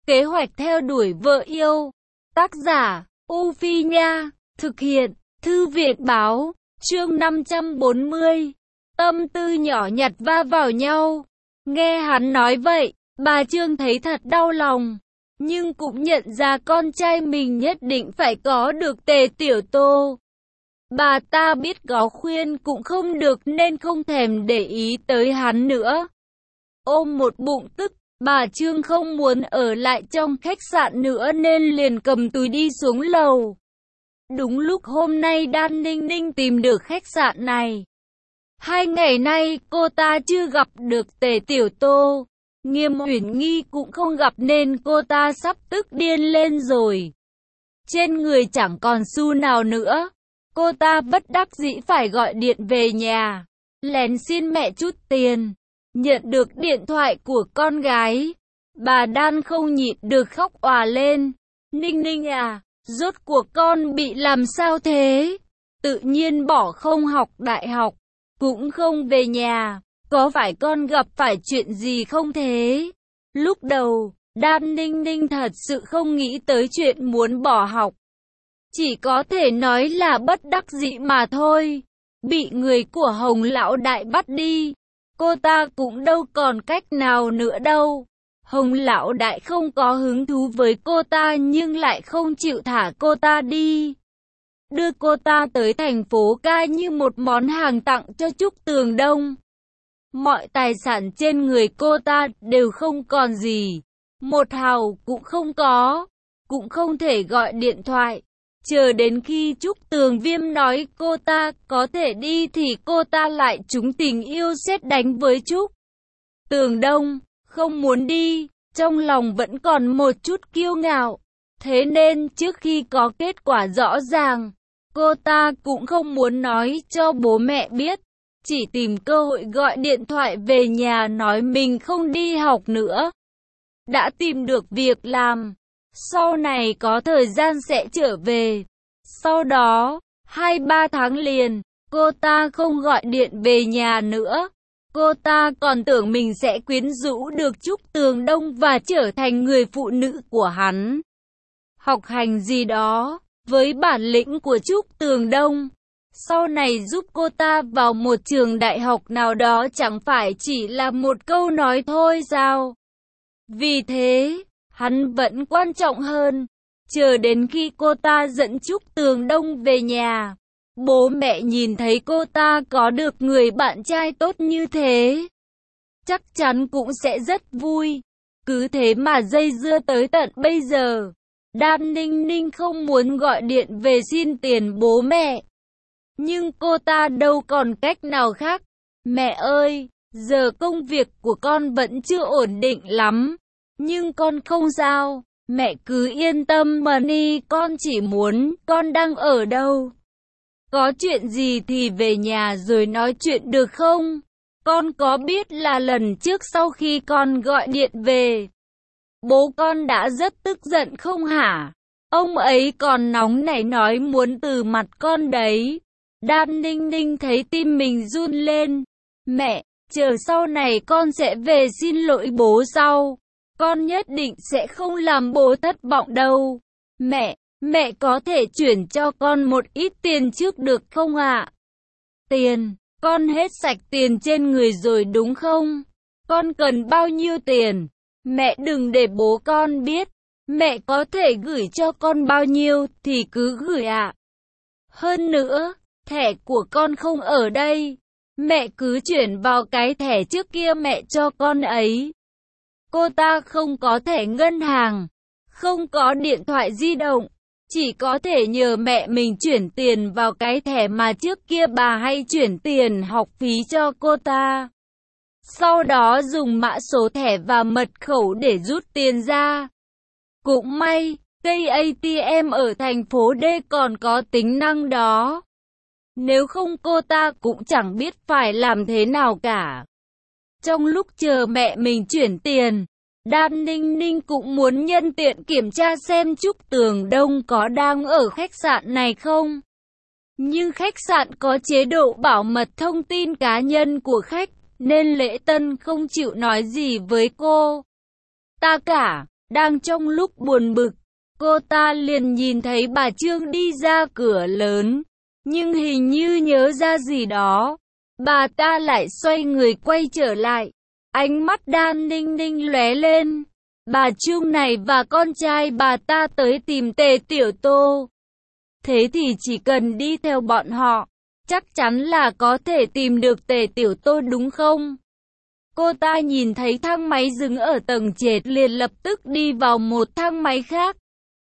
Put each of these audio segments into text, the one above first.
Kế hoạch theo đuổi vợ yêu. Tác giả, U Phi Nha. Thực hiện, Thư viện Báo. Chương 540. Tâm tư nhỏ nhặt va vào nhau. Nghe hắn nói vậy, bà Trương thấy thật đau lòng. Nhưng cũng nhận ra con trai mình nhất định phải có được Tề Tiểu Tô. Bà ta biết có khuyên cũng không được nên không thèm để ý tới hắn nữa. Ôm một bụng tức, bà Trương không muốn ở lại trong khách sạn nữa nên liền cầm túi đi xuống lầu. Đúng lúc hôm nay Đan Ninh Ninh tìm được khách sạn này. 2 ngày nay cô ta chưa gặp được Tề Tiểu Tô. Nghiêm Uyển Nghi cũng không gặp nên cô ta sắp tức điên lên rồi. Trên người chẳng còn xu nào nữa. Cô ta bất đắc dĩ phải gọi điện về nhà, lén xin mẹ chút tiền. Nhận được điện thoại của con gái, bà Đan không nhịn được khóc òa lên. Ninh Ninh à, rốt cuộc con bị làm sao thế? Tự nhiên bỏ không học đại học, cũng không về nhà. Có phải con gặp phải chuyện gì không thế? Lúc đầu, Đan Ninh Ninh thật sự không nghĩ tới chuyện muốn bỏ học. Chỉ có thể nói là bất đắc dĩ mà thôi. Bị người của Hồng lão đại bắt đi. Cô ta cũng đâu còn cách nào nữa đâu. Hồng lão đại không có hứng thú với cô ta nhưng lại không chịu thả cô ta đi. Đưa cô ta tới thành phố ca như một món hàng tặng cho Trúc Tường Đông. Mọi tài sản trên người cô ta đều không còn gì. Một hào cũng không có. Cũng không thể gọi điện thoại. Chờ đến khi Trúc Tường Viêm nói cô ta có thể đi thì cô ta lại trúng tình yêu sét đánh với Trúc Tường Đông, không muốn đi, trong lòng vẫn còn một chút kiêu ngạo. Thế nên trước khi có kết quả rõ ràng, cô ta cũng không muốn nói cho bố mẹ biết, chỉ tìm cơ hội gọi điện thoại về nhà nói mình không đi học nữa. Đã tìm được việc làm, sau này có thời gian sẽ trở về. Sau đó, 2-3 tháng liền, cô ta không gọi điện về nhà nữa. Cô ta còn tưởng mình sẽ quyến rũ được Trúc Tường Đông và trở thành người phụ nữ của hắn. Học hành gì đó, với bản lĩnh của Trúc Tường Đông, sau này giúp cô ta vào một trường đại học nào đó chẳng phải chỉ là một câu nói thôi sao? Vì thế, hắn vẫn quan trọng hơn. Chờ đến khi cô ta dẫn Trúc Tường Đông về nhà, bố mẹ nhìn thấy cô ta có được người bạn trai tốt như thế, chắc chắn cũng sẽ rất vui. Cứ thế mà dây dưa tới tận bây giờ. Đan Ninh Ninh không muốn gọi điện về xin tiền bố mẹ, nhưng cô ta đâu còn cách nào khác. Mẹ ơi, giờ công việc của con vẫn chưa ổn định lắm, nhưng con không sao. Mẹ cứ yên tâm mà đi, con chỉ muốn con đang ở đâu. Có chuyện gì thì về nhà rồi nói chuyện được không? Con có biết là lần trước sau khi con gọi điện về, bố con đã rất tức giận không hả? Ông ấy còn nóng nảy nói muốn từ mặt con đấy. Đan Ninh Ninh thấy tim mình run lên. Mẹ, chờ sau này con sẽ về xin lỗi bố sau. Con nhất định sẽ không làm bố thất vọng đâu. Mẹ có thể chuyển cho con một ít tiền trước được không ạ? Tiền, con hết sạch tiền trên người rồi đúng không? Con cần bao nhiêu tiền? Mẹ đừng để bố con biết. Mẹ có thể gửi cho con bao nhiêu thì cứ gửi ạ. Hơn nữa, thẻ của con không ở đây. Mẹ cứ chuyển vào cái thẻ trước kia mẹ cho con ấy. Cô ta không có thẻ ngân hàng, không có điện thoại di động, chỉ có thể nhờ mẹ mình chuyển tiền vào cái thẻ mà trước kia bà hay chuyển tiền học phí cho cô ta. Sau đó dùng mã số thẻ và mật khẩu để rút tiền ra. Cũng may, cây ATM ở thành phố D còn có tính năng đó. Nếu không cô ta cũng chẳng biết phải làm thế nào cả. Trong lúc chờ mẹ mình chuyển tiền, Đan Ninh Ninh cũng muốn nhân tiện kiểm tra xem Trúc Tường Đông có đang ở khách sạn này không. Nhưng khách sạn có chế độ bảo mật thông tin cá nhân của khách, nên Lễ Tân không chịu nói gì với cô ta cả. Đang trong lúc buồn bực, cô ta liền nhìn thấy bà Trương đi ra cửa lớn, nhưng hình như nhớ ra gì đó, bà ta lại xoay người quay trở lại, ánh mắt Đan Ninh Ninh lóe lên. Bà Trương này và con trai bà ta tới tìm Tề Tiểu Tô. Thế thì chỉ cần đi theo bọn họ, chắc chắn là có thể tìm được Tề Tiểu Tô đúng không? Cô ta nhìn thấy thang máy dừng ở tầng trệt liền lập tức đi vào một thang máy khác.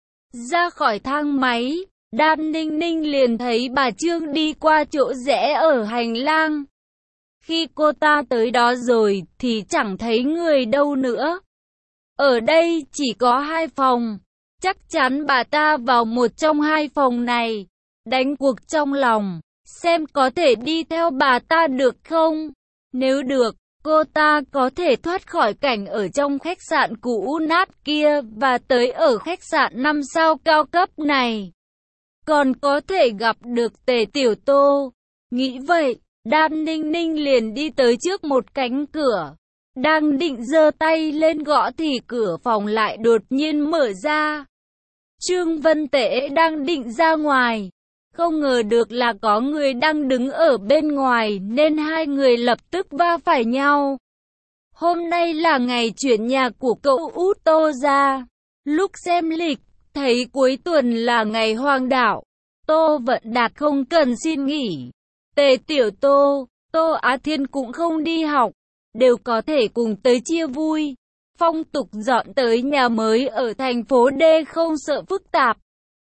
Ra khỏi thang máy, Đan Ninh Ninh liền thấy bà Trương đi qua chỗ rẽ ở hành lang. Khi cô ta tới đó rồi thì chẳng thấy người đâu nữa. Ở đây chỉ có 2 phòng. Chắc chắn bà ta vào một trong 2 phòng này. Đánh cuộc trong lòng, xem có thể đi theo bà ta được không? Nếu được, cô ta có thể thoát khỏi cảnh ở trong khách sạn cũ nát kia và tới ở khách sạn 5 sao cao cấp này. Còn có thể gặp được Tề Tiểu Tô. Nghĩ vậy, Đan Ninh Ninh liền đi tới trước một cánh cửa. Đang định giơ tay lên gõ thì cửa phòng lại đột nhiên mở ra. Trương Vân Tễ đang định ra ngoài. Không ngờ được là có người đang đứng ở bên ngoài nên hai người lập tức va phải nhau. Hôm nay là ngày chuyển nhà của cậu út Tô ra. Lúc xem lịch, thấy cuối tuần là ngày hoang đảo. Tô Vận Đạt không cần xin nghỉ. Tề Tiểu Tô, Tô Á Thiên cũng không đi học, đều có thể cùng tới chia vui. Phong tục dọn tới nhà mới ở thành phố D không sợ phức tạp.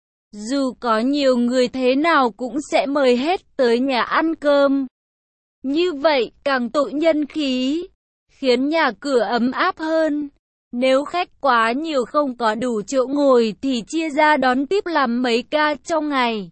Dù có nhiều người thế nào cũng sẽ mời hết tới nhà ăn cơm. Như vậy càng tội nhân khí, khiến nhà cửa ấm áp hơn. Nếu khách quá nhiều không có đủ chỗ ngồi thì chia ra đón tiếp làm mấy ca trong ngày.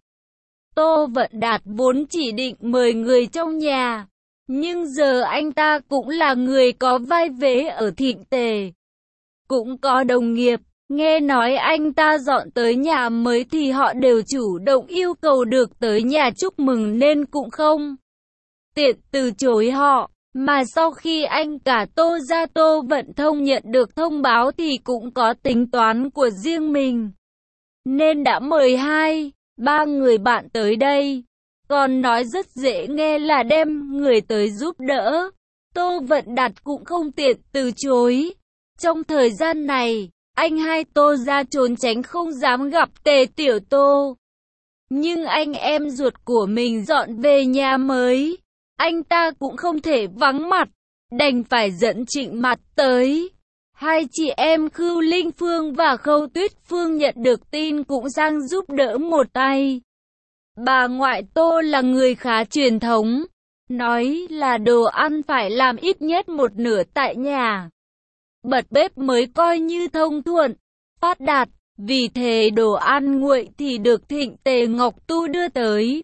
Tô Vận Đạt vốn chỉ định mời người trong nhà, nhưng giờ anh ta cũng là người có vai vế ở Thịnh Tề. Cũng có đồng nghiệp, nghe nói anh ta dọn tới nhà mới thì họ đều chủ động yêu cầu được tới nhà chúc mừng nên cũng không tiện từ chối họ. Mà sau khi anh cả Tô gia Tô Vận Thông nhận được thông báo thì cũng có tính toán của riêng mình, nên đã mời 2-3 người bạn tới đây. Còn nói rất dễ nghe là đem người tới giúp đỡ. Tô Vận Đạt cũng không tiện từ chối. Trong thời gian này, anh hai Tô gia trốn tránh không dám gặp Tề Tiểu Tô. Nhưng anh em ruột của mình dọn về nhà mới, anh ta cũng không thể vắng mặt, đành phải dẫn Trịnh Mặt tới. Hai chị em Khưu Linh Phương và Khâu Tuyết Phương nhận được tin cũng sang giúp đỡ một tay. Bà ngoại Tô là người khá truyền thống, nói là đồ ăn phải làm ít nhất một nửa tại nhà. Bật bếp mới coi như thông thuận, phát đạt, vì thế đồ ăn nguội thì được Thịnh Tề Ngọc Tu đưa tới.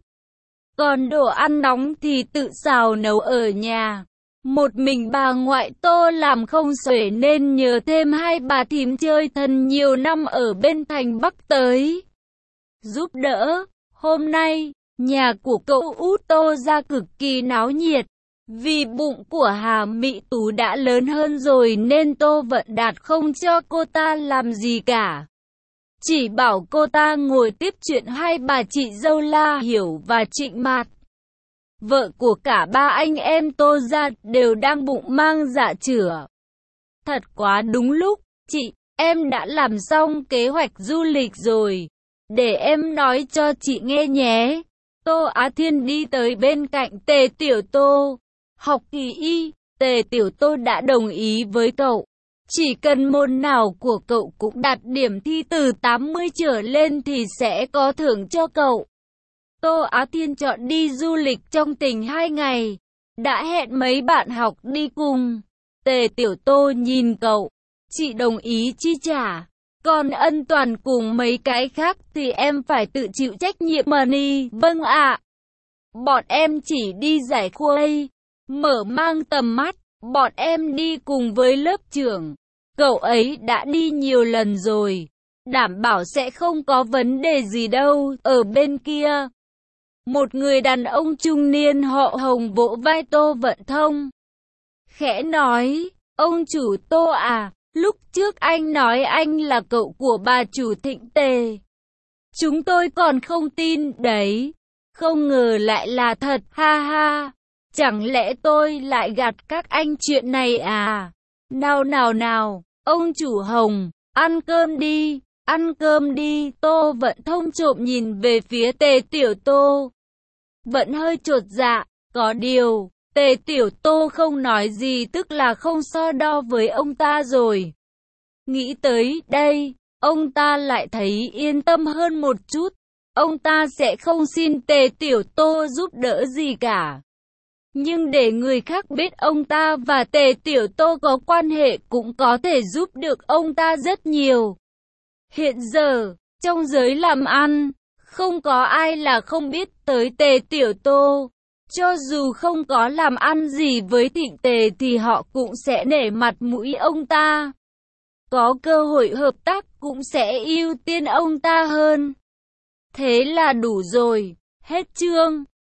Còn đồ ăn nóng thì tự xào nấu ở nhà. Một mình bà ngoại Tô làm không xuể nên nhờ thêm 2 bà thím chơi thân nhiều năm ở bên thành Bắc tới giúp đỡ. Hôm nay, nhà của cậu út Tô gia cực kỳ náo nhiệt. Vì bụng của Hà Mị Tú đã lớn hơn rồi nên Tô Vận Đạt không cho cô ta làm gì cả. Chỉ bảo cô ta ngồi tiếp chuyện 2 bà chị dâu La Hiểu và Trịnh Mạt. Vợ của cả 3 anh em Tô gia đều đang bụng mang dạ chửa. Thật quá đúng lúc, chị, em đã làm xong kế hoạch du lịch rồi. Để em nói cho chị nghe nhé. Tô Á Thiên đi tới bên cạnh Tề Tiểu Tô. Học kỳ y, Tề Tiểu Tô đã đồng ý với cậu. Chỉ cần môn nào của cậu cũng đạt điểm thi từ 80 trở lên thì sẽ có thưởng cho cậu. Tô Á Thiên chọn đi du lịch trong tỉnh 2 ngày. Đã hẹn mấy bạn học đi cùng. Tề Tiểu Tô nhìn cậu. Chị đồng ý chi trả. Còn ân toàn cùng mấy cái khác thì em phải tự chịu trách nhiệm mà đi. Vâng ạ. Bọn em chỉ đi giải khuây, mở mang tầm mắt. Bọn em đi cùng với lớp trưởng. Cậu ấy đã đi nhiều lần rồi. Đảm bảo sẽ không có vấn đề gì đâu. Ở bên kia, một người đàn ông trung niên họ Hồng vỗ vai Tô Vận Thông. Khẽ nói, ông chủ Tô à, Lúc trước anh nói anh là cậu của bà chủ Thịnh Tề. Chúng tôi còn không tin đấy. Không ngờ lại là thật, ha ha. Chẳng lẽ tôi lại gạt các anh chuyện này à? Nào nào nào, ông chủ Hồng, ăn cơm đi, ăn cơm đi. Tô Vận Thông trộm nhìn về phía Tề Tiểu Tô. Vẫn hơi chột dạ, có điều, Tề Tiểu Tô không nói gì, tức là không so đo với ông ta rồi. Nghĩ tới đây, ông ta lại thấy yên tâm hơn một chút. Ông ta sẽ không xin Tề Tiểu Tô giúp đỡ gì cả. Nhưng để người khác biết ông ta và Tề Tiểu Tô có quan hệ cũng có thể giúp được ông ta rất nhiều. Hiện giờ, trong giới làm ăn, không có ai là không biết tới Tề Tiểu Tô. Cho dù không có làm ăn gì với Thịnh Tề thì họ cũng sẽ nể mặt mũi ông ta. Có cơ hội hợp tác cũng sẽ ưu tiên ông ta hơn. Thế là đủ rồi. Hết chương.